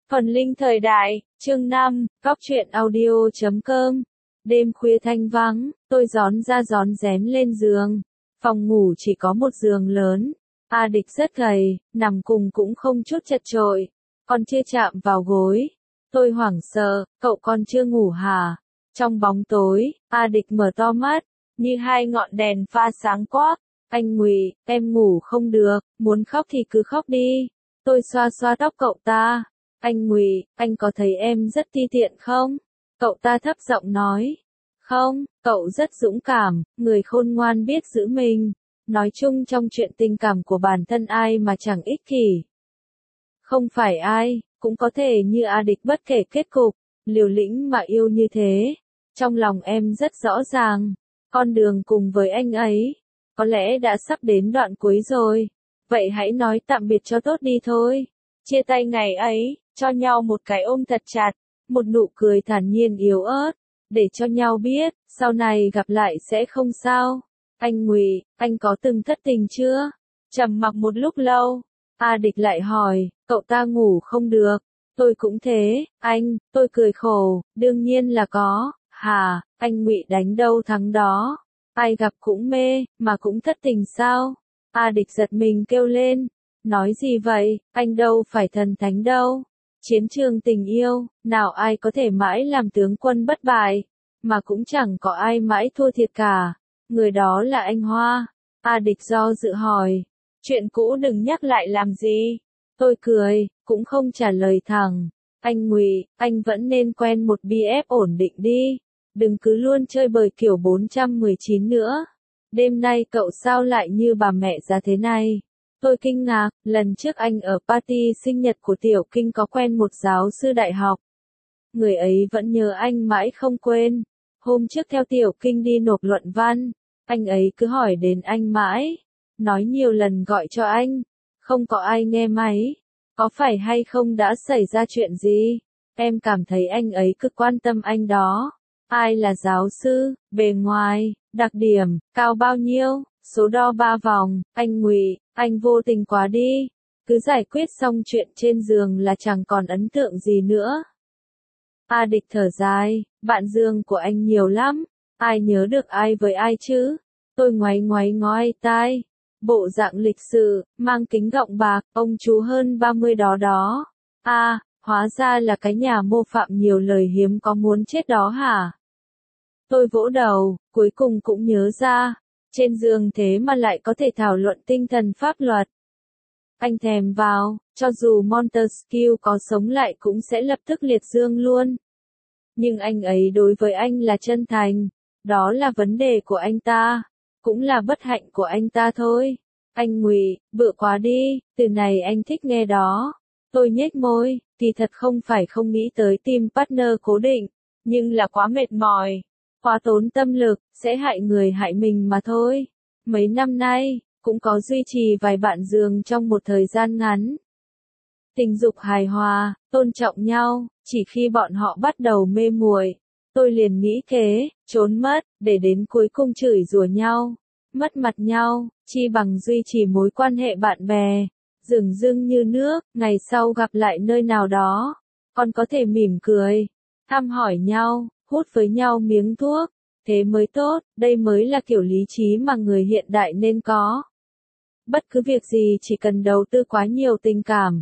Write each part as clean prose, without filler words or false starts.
Phần linh thời đại, chương 5, Góc truyện audio.com. Đêm khuya thanh vắng, tôi rón ra rón rén lên giường. Phòng ngủ chỉ có một giường lớn. A Địch rất gầy, nằm cùng cũng không chút chật chội. Con chưa chạm vào gối. Tôi hoảng sợ, cậu con chưa ngủ hả? Trong bóng tối, A Địch mở to mắt, như hai ngọn đèn pha sáng quắc. Anh Ngụy, em ngủ không được, muốn khóc thì cứ khóc đi. Tôi xoa xoa tóc cậu ta. Anh Ngụy, anh có thấy em rất ti tiện không? Cậu ta thấp giọng nói. Không, cậu rất dũng cảm, người khôn ngoan biết giữ mình. Nói chung trong chuyện tình cảm của bản thân ai mà chẳng ích kỷ. Không phải ai, cũng có thể như A Địch bất kể kết cục, liều lĩnh mà yêu như thế. Trong lòng em rất rõ ràng, con đường cùng với anh ấy, có lẽ đã sắp đến đoạn cuối rồi. Vậy hãy nói tạm biệt cho tốt đi thôi. Chia tay ngày ấy, cho nhau một cái ôm thật chặt, một nụ cười thản nhiên yếu ớt, để cho nhau biết, sau này gặp lại sẽ không sao. Anh Ngụy, anh có từng thất tình chưa? Trầm mặc một lúc lâu, A Địch lại hỏi, cậu ta ngủ không được. Tôi cũng thế, anh, tôi cười khổ, đương nhiên là có. Hà, anh Ngụy đánh đâu thắng đó. Ai gặp cũng mê, mà cũng thất tình sao? A Địch giật mình kêu lên. Nói gì vậy, anh đâu phải thần thánh đâu. Chiến trường tình yêu, nào ai có thể mãi làm tướng quân bất bại, mà cũng chẳng có ai mãi thua thiệt cả. Người đó là anh Hoa. A Địch do dự hỏi. Chuyện cũ đừng nhắc lại làm gì. Tôi cười, cũng không trả lời thẳng. Anh Ngụy, anh vẫn nên quen một BF ổn định đi. Đừng cứ luôn chơi bời kiểu 419 nữa. Đêm nay cậu sao lại như bà mẹ già thế này? Tôi kinh ngạc, lần trước anh ở party sinh nhật của Tiểu Kinh có quen một giáo sư đại học. Người ấy vẫn nhớ anh mãi không quên. Hôm trước theo Tiểu Kinh đi nộp luận văn, anh ấy cứ hỏi đến anh mãi. Nói nhiều lần gọi cho anh, không có ai nghe máy. Có phải hay không đã xảy ra chuyện gì? Em cảm thấy anh ấy cứ quan tâm anh đó. Ai là giáo sư, bề ngoài, đặc điểm, cao bao nhiêu, số đo 3 vòng, anh Ngụy, anh vô tình quá đi. Cứ giải quyết xong chuyện trên giường là chẳng còn ấn tượng gì nữa. A Địch thở dài, bạn giường của anh nhiều lắm, ai nhớ được ai với ai chứ? Tôi ngoáy ngoáy ngói tai, bộ dạng lịch sự, mang kính gọng bạc, ông chú hơn 30 đó đó. À, hóa ra là cái nhà mô phạm nhiều lời hiếm có muốn chết đó hả? Tôi vỗ đầu, cuối cùng cũng nhớ ra, trên giường thế mà lại có thể thảo luận tinh thần pháp luật. Anh thèm vào, cho dù Montesquieu có sống lại cũng sẽ lập tức liệt dương luôn. Nhưng anh ấy đối với anh là chân thành, đó là vấn đề của anh ta, cũng là bất hạnh của anh ta thôi. Anh Ngụy, bựa quá đi, từ này anh thích nghe đó. Tôi nhếch môi, kỳ thật không phải không nghĩ tới tìm partner cố định, nhưng là quá mệt mỏi, quá tốn tâm lực, sẽ hại người hại mình mà thôi. Mấy năm nay, cũng có duy trì vài bạn giường trong một thời gian ngắn. Tình dục hài hòa, tôn trọng nhau, chỉ khi bọn họ bắt đầu mê muội, tôi liền nghĩ kế, trốn mất, để đến cuối cùng chửi rủa nhau, mất mặt nhau, chi bằng duy trì mối quan hệ bạn bè, dửng dưng như nước, ngày sau gặp lại nơi nào đó, còn có thể mỉm cười, thăm hỏi nhau, hút với nhau miếng thuốc, thế mới tốt, đây mới là kiểu lý trí mà người hiện đại nên có. Bất cứ việc gì chỉ cần đầu tư quá nhiều tình cảm,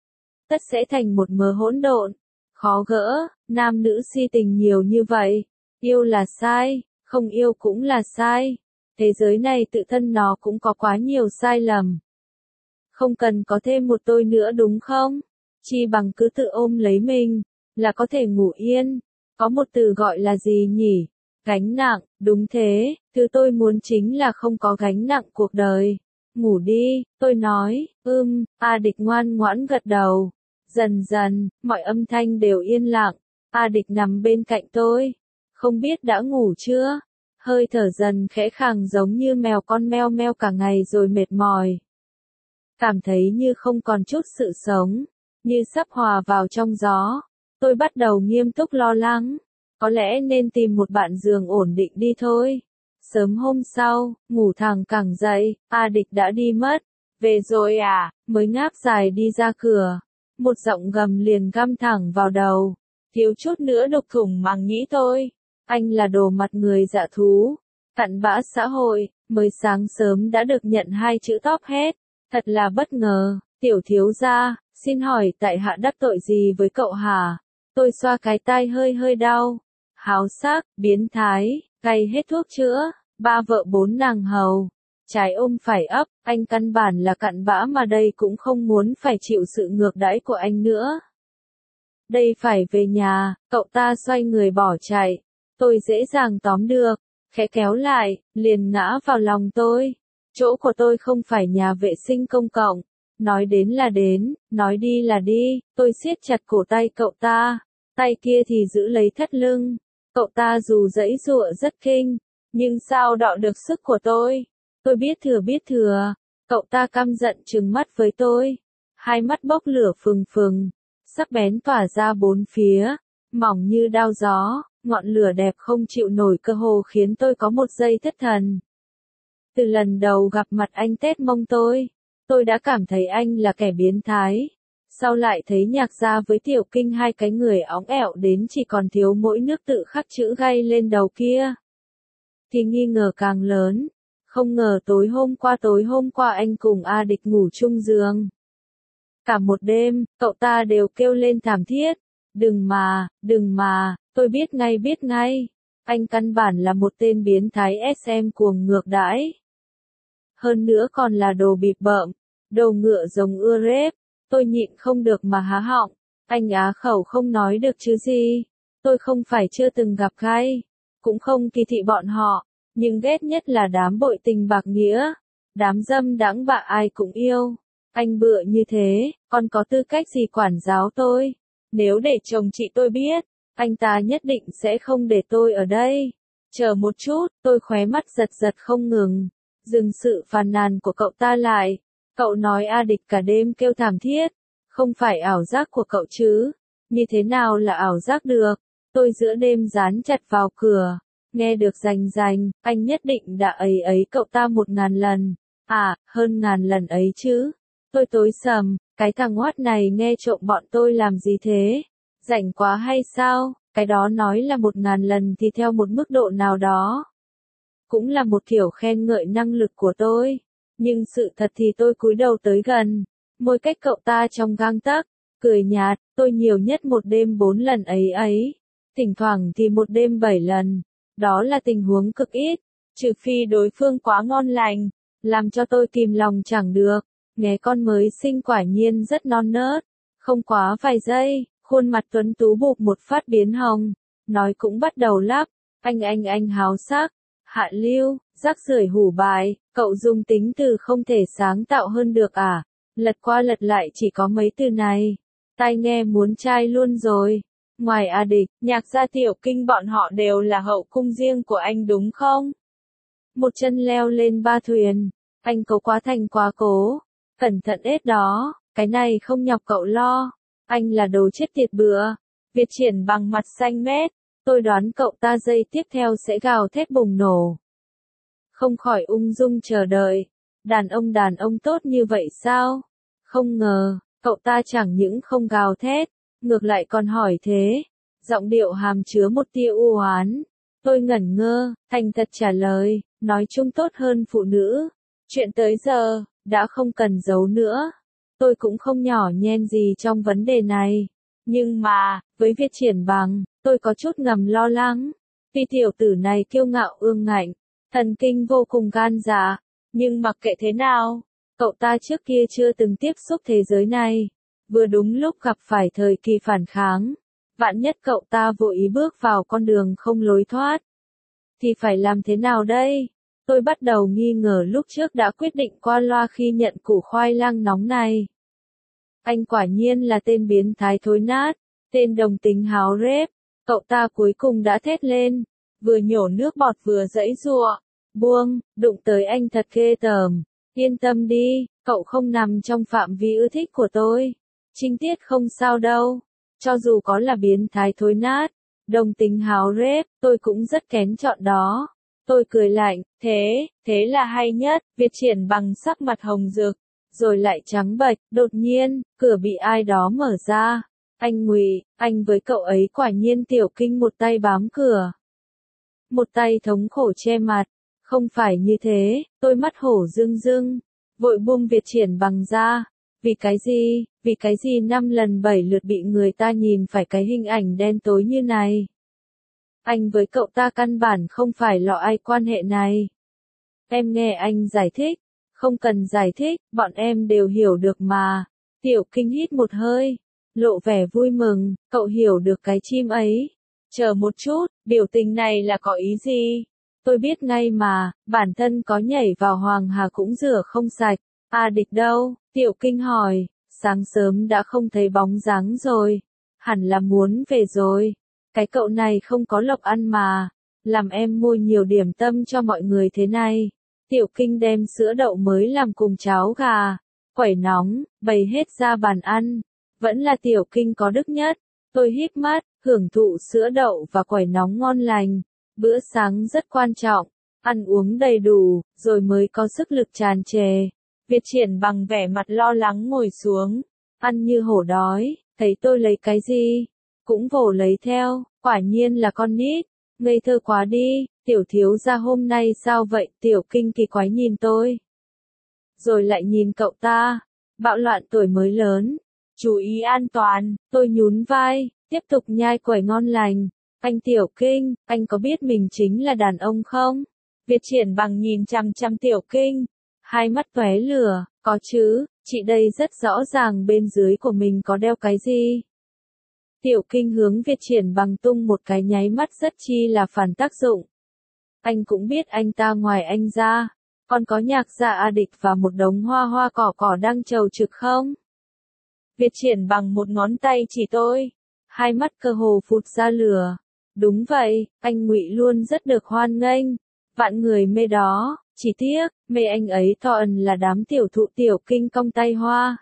tất sẽ thành một mớ hỗn độn, khó gỡ. Nam nữ si tình nhiều như vậy, yêu là sai, không yêu cũng là sai. Thế giới này tự thân nó cũng có quá nhiều sai lầm. Không cần có thêm một tôi nữa đúng không? Chi bằng cứ tự ôm lấy mình, là có thể ngủ yên. Có một từ gọi là gì nhỉ? Gánh nặng, đúng thế, thứ tôi muốn chính là không có gánh nặng cuộc đời. Ngủ đi, tôi nói, A Địch ngoan ngoãn gật đầu. Dần dần, mọi âm thanh đều yên lặng, A Địch nằm bên cạnh tôi. Không biết đã ngủ chưa? Hơi thở dần khẽ khàng giống như mèo con meo meo cả ngày rồi mệt mỏi. Cảm thấy như không còn chút sự sống, như sắp hòa vào trong gió. Tôi bắt đầu nghiêm túc lo lắng, có lẽ nên tìm một bạn giường ổn định đi thôi. Sớm hôm sau, ngủ thẳng cẳng dậy, A Địch đã đi mất. Về rồi à, mới ngáp dài đi ra cửa. Một giọng gầm liền găm thẳng vào đầu. Thiếu chút nữa đục thủng màng nhĩ tôi. Anh là đồ mặt người dạ thú. Cặn bã xã hội, mới sáng sớm đã được nhận 2 chữ top hết. Thật là bất ngờ. Tiểu thiếu gia, xin hỏi tại hạ đắc tội gì với cậu hả? Tôi xoa cái tai hơi hơi đau. Háo sắc, biến thái, cay hết thuốc chữa, 3 vợ 4 nàng hầu. Trái ôm phải ấp, anh căn bản là cặn bã mà đây cũng không muốn phải chịu sự ngược đãi của anh nữa. Đây phải về nhà, cậu ta xoay người bỏ chạy. Tôi dễ dàng tóm được, khẽ kéo lại, liền ngã vào lòng tôi. Chỗ của tôi không phải nhà vệ sinh công cộng. Nói đến là đến, nói đi là đi, tôi siết chặt cổ tay cậu ta. Tay kia thì giữ lấy thắt lưng. Cậu ta dù giãy giụa rất kinh, nhưng sao đọ được sức của tôi? Tôi biết thừa. Cậu ta căm giận trừng mắt với tôi. Hai mắt bốc lửa phừng phừng, sắc bén tỏa ra bốn phía, mỏng như đao gió, ngọn lửa đẹp không chịu nổi cơ hồ khiến tôi có một giây thất thần. Từ lần đầu gặp mặt anh tét mông tôi đã cảm thấy anh là kẻ biến thái. Sau lại thấy Nhạc Gia với Tiểu Kinh hai cái người óng ẹo đến chỉ còn thiếu mỗi nước tự khắc chữ gay lên đầu kia, thì nghi ngờ càng lớn. Không ngờ tối hôm qua anh cùng A Địch ngủ chung giường. Cả một đêm, cậu ta đều kêu lên thảm thiết. Đừng mà, tôi biết ngay. Anh căn bản là một tên biến thái SM cuồng ngược đãi. Hơn nữa còn là đồ bịp bợm, đồ ngựa giống ưa rếp. Tôi nhịn không được mà há họng. Anh á khẩu không nói được chứ gì. Tôi không phải chưa từng gặp gay, cũng không kỳ thị bọn họ, nhưng ghét nhất là đám bội tình bạc nghĩa, đám dâm đãng bạ ai cũng yêu. Anh bựa như thế, còn có tư cách gì quản giáo tôi? Nếu để chồng chị tôi biết, anh ta nhất định sẽ không để tôi ở đây. Chờ một chút, tôi khóe mắt giật không ngừng. Dừng sự phàn nàn của cậu ta lại. Cậu nói A Địch cả đêm kêu thảm thiết. Không phải ảo giác của cậu chứ? Như thế nào là ảo giác được? Tôi giữa đêm dán chặt vào cửa. Nghe được rành, anh nhất định đã ấy cậu ta 1000 lần. À, hơn 1000 lần ấy chứ. Tôi tối sầm, cái thằng oát này nghe trộm bọn tôi làm gì thế? Rảnh quá hay sao? Cái đó nói là 1000 lần thì theo một mức độ nào đó cũng là một kiểu khen ngợi năng lực của tôi. Nhưng sự thật thì tôi cúi đầu tới gần, môi cách cậu ta trong gang tấc, cười nhạt, tôi nhiều nhất một đêm 4 lần ấy. Thỉnh thoảng thì một đêm 7 lần. Đó là tình huống cực ít, trừ phi đối phương quá ngon lành, làm cho tôi kìm lòng chẳng được. Nghe con mới sinh quả nhiên rất non nớt, không quá vài giây, khuôn mặt tuấn tú bụp một phát biến hồng, nói cũng bắt đầu lắp, anh háo sắc, hạ lưu, rác rưởi hủ bài, cậu dùng tính từ không thể sáng tạo hơn được à? Lật qua lật lại chỉ có mấy từ này, tai nghe muốn chai luôn rồi. Ngoài A Địch, Nhạc Gia Tiểu Kinh bọn họ đều là hậu cung riêng của anh đúng không? Một chân leo lên 3 thuyền, anh cố quá thành quá cố. Cẩn thận ết đó, cái này không nhọc cậu lo. Anh là đồ chết tiệt bựa. Việt Triển bằng mặt xanh mét. Tôi đoán cậu ta giây tiếp theo sẽ gào thét bùng nổ. Không khỏi ung dung chờ đợi. Đàn ông tốt như vậy sao? Không ngờ, cậu ta chẳng những không gào thét, ngược lại còn hỏi thế. Giọng điệu hàm chứa một tia u oán. Tôi ngẩn ngơ, thành thật trả lời, nói chung tốt hơn phụ nữ. Chuyện tới giờ đã không cần giấu nữa. Tôi cũng không nhỏ nhen gì trong vấn đề này. Nhưng mà, với Việt Triển bằng, tôi có chút ngầm lo lắng. Vì tiểu tử này kiêu ngạo ương ngạnh, thần kinh vô cùng gan dạ. Nhưng mặc kệ thế nào, cậu ta trước kia chưa từng tiếp xúc thế giới này. Vừa đúng lúc gặp phải thời kỳ phản kháng. Vạn nhất cậu ta vô ý bước vào con đường không lối thoát. Thì phải làm thế nào đây? Tôi bắt đầu nghi ngờ lúc trước đã quyết định qua loa khi nhận củ khoai lang nóng này. Anh quả nhiên là tên biến thái thối nát, tên đồng tính háo rếp. Cậu ta cuối cùng đã thét lên, vừa nhổ nước bọt vừa giãy giụa. Buông, đụng tới anh thật ghê tởm. Yên tâm đi, cậu không nằm trong phạm vi ưa thích của tôi. Trinh tiết không sao đâu. Cho dù có là biến thái thối nát, đồng tính háo rếp, tôi cũng rất kén chọn đó. Tôi cười lạnh, thế là hay nhất. Việt Triển bằng sắc mặt hồng rực, rồi lại trắng bệch, đột nhiên, cửa bị ai đó mở ra. Anh Ngụy, anh với cậu ấy quả nhiên. Tiểu Kinh một tay bám cửa, một tay thống khổ che mặt. Không phải như thế, tôi mắt hổ rưng rưng, vội buông Việt Triển Bằng ra. Vì cái gì 5 lần 7 lượt bị người ta nhìn phải cái hình ảnh đen tối như này? Anh với cậu ta căn bản không phải lọ ai quan hệ này. Em nghe anh giải thích. Không cần giải thích, bọn em đều hiểu được mà. Tiểu Kinh hít một hơi, lộ vẻ vui mừng, cậu hiểu được cái chim ấy. Chờ một chút, biểu tình này là có ý gì? Tôi biết ngay mà, bản thân có nhảy vào Hoàng Hà cũng rửa không sạch. A Địch đâu? Tiểu Kinh hỏi, sáng sớm đã không thấy bóng dáng rồi. Hẳn là muốn về rồi. Cái cậu này không có lộc ăn mà. Làm em mua nhiều điểm tâm cho mọi người thế này. Tiểu Kinh đem sữa đậu mới làm cùng cháo gà, quẩy nóng, bày hết ra bàn ăn. Vẫn là Tiểu Kinh có đức nhất. Tôi híp mắt, hưởng thụ sữa đậu và quẩy nóng ngon lành. Bữa sáng rất quan trọng, ăn uống đầy đủ, rồi mới có sức lực tràn trề. Việt Triển Bằng vẻ mặt lo lắng ngồi xuống, ăn như hổ đói, thấy tôi lấy cái gì, cũng vồ lấy theo, quả nhiên là con nít, ngây thơ quá đi. Tiểu thiếu gia hôm nay sao vậy? Tiểu Kinh kỳ quái nhìn tôi, rồi lại nhìn cậu ta. Bạo loạn tuổi mới lớn, chú ý an toàn. Tôi nhún vai, tiếp tục nhai quẩy ngon lành. Anh Tiểu Kinh, anh có biết mình chính là đàn ông không? Việt Triển Bằng nhìn chằm chằm Tiểu Kinh, hai mắt tóe lửa. Có chứ, chị đây rất rõ ràng bên dưới của mình có đeo cái gì. Tiểu Kinh hướng Việt Triển Bằng tung một cái nháy mắt rất chi là phản tác dụng. Anh cũng biết anh ta ngoài anh ra, còn có Nhạc gia A Địch và một đống hoa hoa cỏ cỏ đang chầu trực không? Việt Triển Bằng một ngón tay chỉ tôi, hai mắt cơ hồ phụt ra lửa. Đúng vậy, anh Ngụy luôn rất được hoan nghênh, vạn người mê đó, chỉ tiếc, mê anh ấy to ẩn là đám tiểu thụ. Tiểu Kinh cong tay hoa,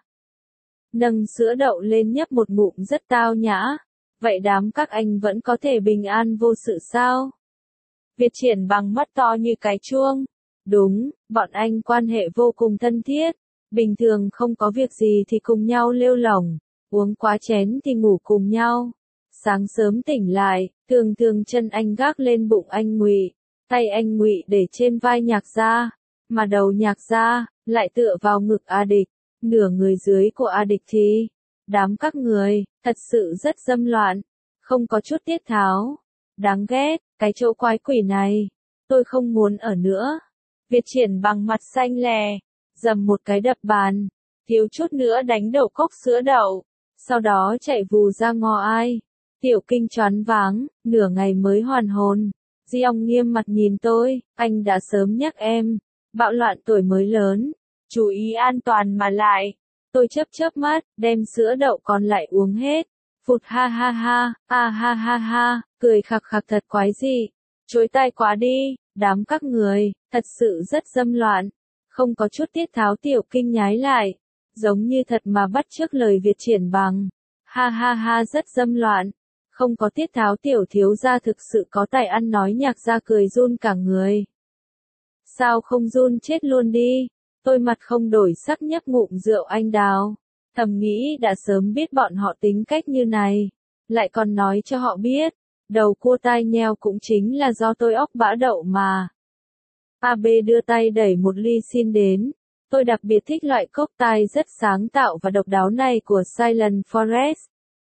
nâng sữa đậu lên nhấp một ngụm rất tao nhã. Vậy đám các anh vẫn có thể bình an vô sự sao? Việt Triển Bằng mắt to như cái chuông. Đúng, bọn anh quan hệ vô cùng thân thiết. Bình thường không có việc gì thì cùng nhau lêu lổng, uống quá chén thì ngủ cùng nhau. Sáng sớm tỉnh lại, thường thường chân anh gác lên bụng anh Ngụy, tay anh Ngụy để trên vai Nhạc gia, mà đầu Nhạc gia lại tựa vào ngực A Địch. Nửa người dưới của A Địch thì, đám các người, thật sự rất dâm loạn, không có chút tiết tháo. Đáng ghét, cái chỗ quái quỷ này, tôi không muốn ở nữa. Việt Triển Bằng mặt xanh lè, dầm một cái đập bàn, thiếu chút nữa đánh đổ cốc sữa đậu, sau đó chạy vù ra ngõ ai. Tiểu Kinh choáng váng, nửa ngày mới hoàn hồn. Di ông nghiêm mặt nhìn tôi, anh đã sớm nhắc em, bạo loạn tuổi mới lớn, chú ý an toàn mà lại. Tôi chớp mắt, đem sữa đậu còn lại uống hết. Phụt ha ha ha, ha ha ha, cười khặc khặc thật quái dị. Chối tai quá đi, đám các người, thật sự rất dâm loạn, không có chút tiết tháo. Tiểu Kinh nhái lại, giống như thật mà bắt chước lời Việt Triển Bằng. Ha ha ha, rất dâm loạn, không có tiết tháo. Tiểu thiếu gia thực sự có tài ăn nói. Nhạc gia cười run cả người. Sao không run chết luôn đi? Tôi mặt không đổi sắc nhấp ngụm rượu anh đào, thầm nghĩ đã sớm biết bọn họ tính cách như này, lại còn nói cho họ biết. Đầu cua tai nheo cũng chính là do tôi óc bã đậu mà. AB đưa tay đẩy một ly xin đến. Tôi đặc biệt thích loại cốc tai rất sáng tạo và độc đáo này của Silent Forest.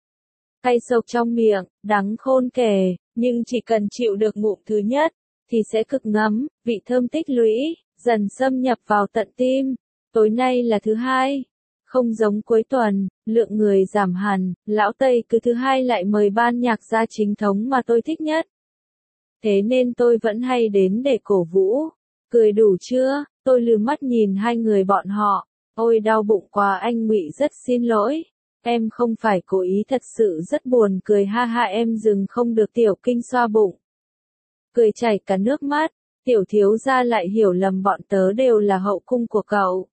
Cay sộc trong miệng, đắng khôn kể, nhưng chỉ cần chịu được ngụm thứ nhất, thì sẽ cực ngấm, vị thơm tích lũy, dần xâm nhập vào tận tim. Tối nay là thứ hai. Không giống cuối tuần, lượng người giảm hẳn, lão Tây cứ thứ hai lại mời ban nhạc gia chính thống mà tôi thích nhất. Thế nên tôi vẫn hay đến để cổ vũ. Cười đủ chưa? Tôi lườm mắt nhìn hai người bọn họ. Ôi đau bụng quá anh Ngụy, rất xin lỗi. Em không phải cố ý, thật sự rất buồn cười. Ha ha, em dừng không được. Tiểu Kinh xoa bụng, cười chảy cả nước mắt. Tiểu thiếu gia lại hiểu lầm bọn tớ đều là hậu cung của cậu.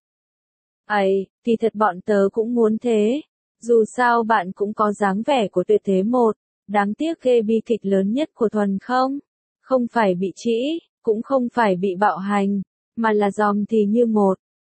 Ấy, thì thật bọn tớ cũng muốn thế. Dù sao bạn cũng có dáng vẻ của tuyệt thế một. Đáng tiếc ghê, bi kịch lớn nhất của Thuần không? Không phải bị trĩ, cũng không phải bị bạo hành, mà là dòm thì như một.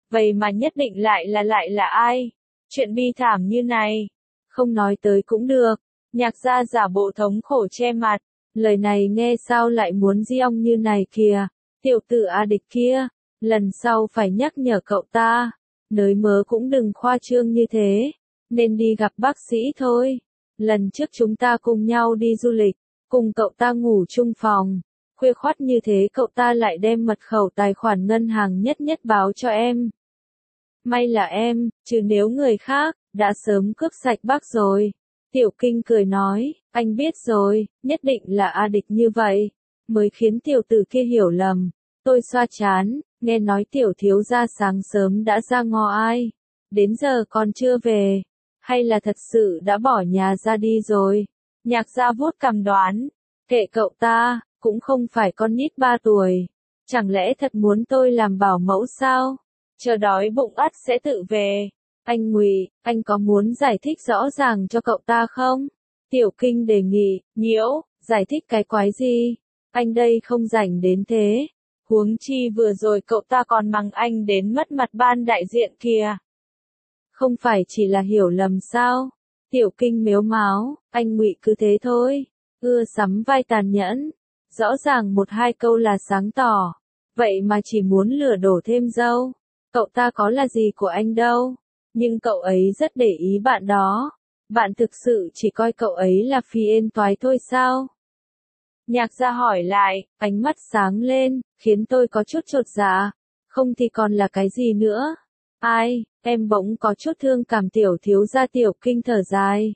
vậy mà nhất định lại là ai? Chuyện bi thảm như này, không nói tới cũng được. Nhạc gia giả bộ thống khổ che mặt, lời này nghe sao lại muốn di ong như này kìa, tiểu tử A Địch kia, lần sau phải nhắc nhở cậu ta, nới mớ cũng đừng khoa trương như thế, nên đi gặp bác sĩ thôi. Lần trước chúng ta cùng nhau đi du lịch, cùng cậu ta ngủ chung phòng, khuya khoắt như thế cậu ta lại đem mật khẩu tài khoản ngân hàng nhất nhất báo cho em. May là em, chứ nếu người khác, đã sớm cướp sạch bác rồi. Tiểu Kinh cười nói, anh biết rồi, nhất định là A Địch như vậy, mới khiến tiểu tử kia hiểu lầm. Tôi xoa trán, nghe nói tiểu thiếu gia sáng sớm đã ra ngõ ai, đến giờ còn chưa về, hay là thật sự đã bỏ nhà ra đi rồi. Nhạc gia vuốt cằm đoán, kệ cậu ta, cũng không phải con nít 3 tuổi, chẳng lẽ thật muốn tôi làm bảo mẫu sao? Chờ đói bụng ắt sẽ tự về. Anh Ngụy, anh có muốn giải thích rõ ràng cho cậu ta không? Tiểu Kinh đề nghị, Nhiễu, giải thích cái quái gì? Anh đây không rảnh đến thế. Huống chi vừa rồi cậu ta còn mắng anh đến mất mặt ban đại diện kìa. Không phải chỉ là hiểu lầm sao? Tiểu Kinh mếu máo, anh Ngụy cứ thế thôi, ưa sắm vai tàn nhẫn. Rõ ràng một hai câu là sáng tỏ, vậy mà chỉ muốn lừa đổ thêm dâu. Cậu ta có là gì của anh đâu, nhưng cậu ấy rất để ý bạn đó. Bạn thực sự chỉ coi cậu ấy là phiên toái thôi sao? Nhạc gia hỏi lại, ánh mắt sáng lên, khiến tôi có chút chột dạ. Không thì còn là cái gì nữa? Ai, em bỗng có chút thương cảm tiểu thiếu gia. Tiểu Kinh thở dài.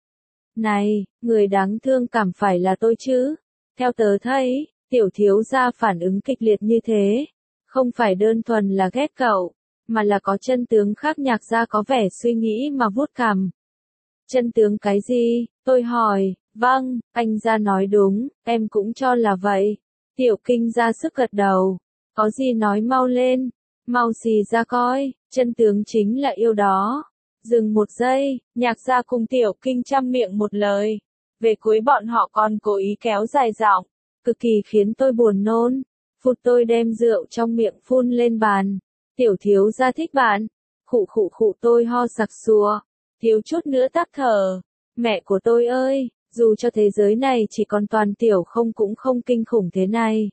Này, người đáng thương cảm phải là tôi chứ? Theo tớ thấy, tiểu thiếu gia phản ứng kịch liệt như thế, không phải đơn thuần là ghét cậu, mà là có chân tướng khác. Nhạc gia có vẻ suy nghĩ mà vuốt cằm. Chân tướng cái gì? Tôi hỏi. Vâng, anh gia nói đúng, em cũng cho là vậy. Tiểu Kinh ra sức gật đầu. Có gì nói mau lên, mau xì ra coi, chân tướng chính là yêu đó. Dừng một giây, nhạc gia cùng Tiểu Kinh chăm miệng một lời. Về cuối bọn họ còn cố ý kéo dài giọng, cực kỳ khiến tôi buồn nôn. Phụt, tôi đem rượu trong miệng phun lên bàn. Tiểu thiếu gia thích bạn. Khụ khụ khụ, tôi ho sặc sụa, thiếu chút nữa tắc thở. Mẹ của tôi ơi, dù cho thế giới này chỉ còn toàn tiểu không cũng không kinh khủng thế này.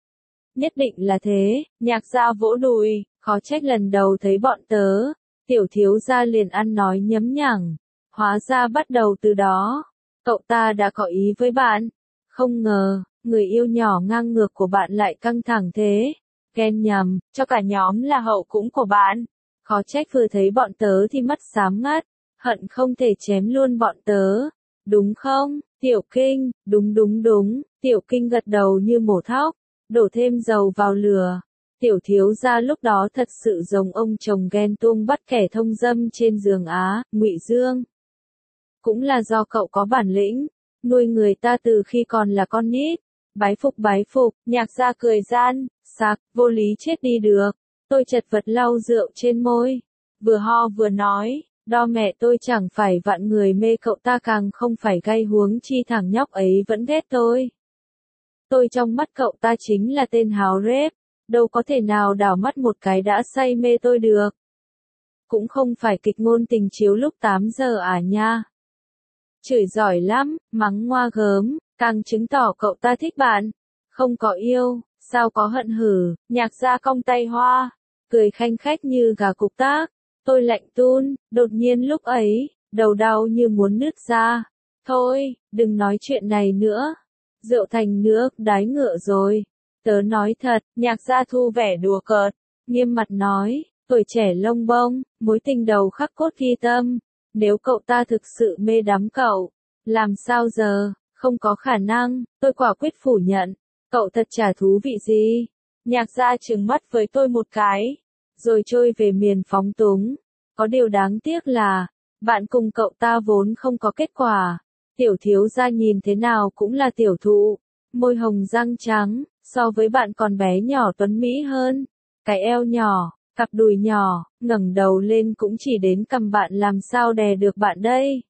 Nhất định là thế, nhạc gia vỗ đùi, khó trách lần đầu thấy bọn tớ, tiểu thiếu gia liền ăn nói nhấm nhẳng. Hóa ra bắt đầu từ đó, cậu ta đã có ý với bạn. Không ngờ, người yêu nhỏ ngang ngược của bạn lại căng thẳng thế. Ghen nhầm, cho cả nhóm là hậu cũng của bạn. Khó trách vừa thấy bọn tớ thì mắt xám ngắt, hận không thể chém luôn bọn tớ. Đúng không, Tiểu Kinh? Đúng đúng đúng, Tiểu Kinh gật đầu như mổ thóc, đổ thêm dầu vào lửa. Tiểu thiếu gia lúc đó thật sự giống ông chồng ghen tuông bắt kẻ thông dâm trên giường Á, Ngụy Dương. Cũng là do cậu có bản lĩnh, nuôi người ta từ khi còn là con nít. Bái phục, nhạc gia cười gian, sặc, vô lý chết đi được. Tôi chật vật lau rượu trên môi, vừa ho vừa nói, đo mẹ tôi chẳng phải vạn người mê cậu ta càng không phải gay huống chi thằng nhóc ấy vẫn ghét tôi. Tôi trong mắt cậu ta chính là tên háo rếp, đâu có thể nào đảo mắt một cái đã say mê tôi được. Cũng không phải kịch ngôn tình chiếu lúc 8 giờ à nha. Chửi giỏi lắm, mắng ngoa gớm, càng chứng tỏ cậu ta thích bạn. Không có yêu, sao có hận hử? Nhạc gia cong tay hoa, cười khanh khách như gà cục tác. Tôi lạnh tun, đột nhiên lúc ấy, đầu đau như muốn nứt ra. Thôi, đừng nói chuyện này nữa. Rượu thành nước đái ngựa rồi. Tớ nói thật, nhạc gia thu vẻ đùa cợt, nghiêm mặt nói, tuổi trẻ lông bông, mối tình đầu khắc cốt ghi tâm. Nếu cậu ta thực sự mê đắm cậu, làm sao giờ? Không có khả năng, tôi quả quyết phủ nhận. Cậu thật chả thú vị gì. Nhạc gia trừng mắt với tôi một cái, rồi trôi về miền phóng túng. Có điều đáng tiếc là, bạn cùng cậu ta vốn không có kết quả. Tiểu thiếu gia nhìn thế nào cũng là tiểu thụ, môi hồng răng trắng, so với bạn còn bé nhỏ tuấn mỹ hơn. Cái eo nhỏ, cặp đùi nhỏ, ngẩng đầu lên cũng chỉ đến cằm bạn, làm sao đè được bạn đây?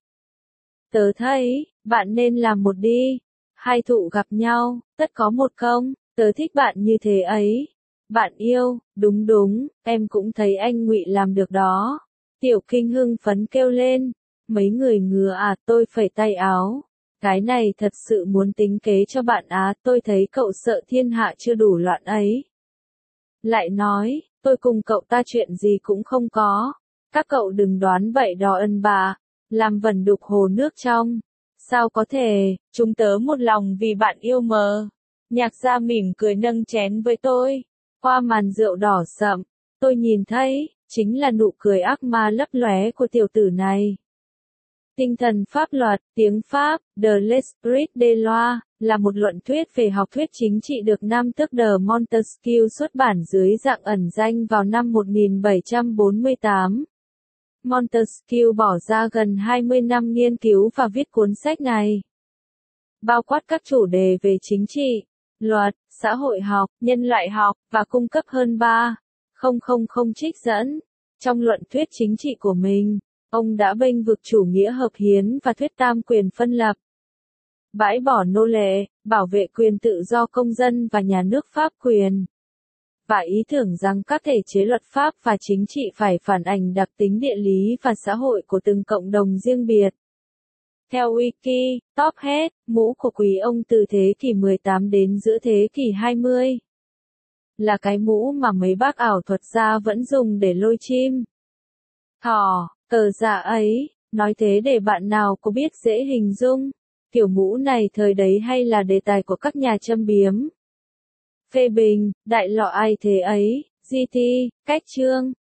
Tớ thấy, bạn nên làm một đi. Hai thụ gặp nhau, tất có một công, tớ thích bạn như thế ấy. Bạn yêu, đúng đúng, em cũng thấy anh Ngụy làm được đó. Tiểu Kinh hưng phấn kêu lên, mấy người ngứa à, tôi phẩy tay áo. Cái này thật sự muốn tính kế cho bạn á, tôi thấy cậu sợ thiên hạ chưa đủ loạn ấy. Lại nói, tôi cùng cậu ta chuyện gì cũng không có. Các cậu đừng đoán bậy đó ân bà, làm vẩn đục hồ nước trong. Sao có thể, chúng tớ một lòng vì bạn yêu mờ. Nhạc gia mỉm cười nâng chén với tôi. Qua màn rượu đỏ sậm, tôi nhìn thấy, chính là nụ cười ác ma lấp lóe của tiểu tử này. Tinh thần pháp luật, tiếng Pháp, The L'Esprit de Loi, là một luận thuyết về học thuyết chính trị được Nam tước de Montesquieu xuất bản dưới dạng ẩn danh vào năm 1748. Montesquieu bỏ ra gần 20 năm nghiên cứu và viết cuốn sách này, bao quát các chủ đề về chính trị, luật, xã hội học, nhân loại học, và cung cấp hơn 3,000 trích dẫn. Trong luận thuyết chính trị của mình, ông đã bênh vực chủ nghĩa hợp hiến và thuyết tam quyền phân lập, bãi bỏ nô lệ, bảo vệ quyền tự do công dân và nhà nước pháp quyền, và ý tưởng rằng các thể chế luật pháp và chính trị phải phản ảnh đặc tính địa lý và xã hội của từng cộng đồng riêng biệt. Theo Wiki, Top Hat, mũ của quý ông từ thế kỷ 18 đến giữa thế kỷ 20. Là cái mũ mà mấy bác ảo thuật gia vẫn dùng để lôi chim, thỏ, cờ dạ ấy, nói thế để bạn nào có biết dễ hình dung. Kiểu mũ này thời đấy hay là đề tài của các nhà châm biếm, phê bình, đại lọ ai thế ấy, GT, cách chương.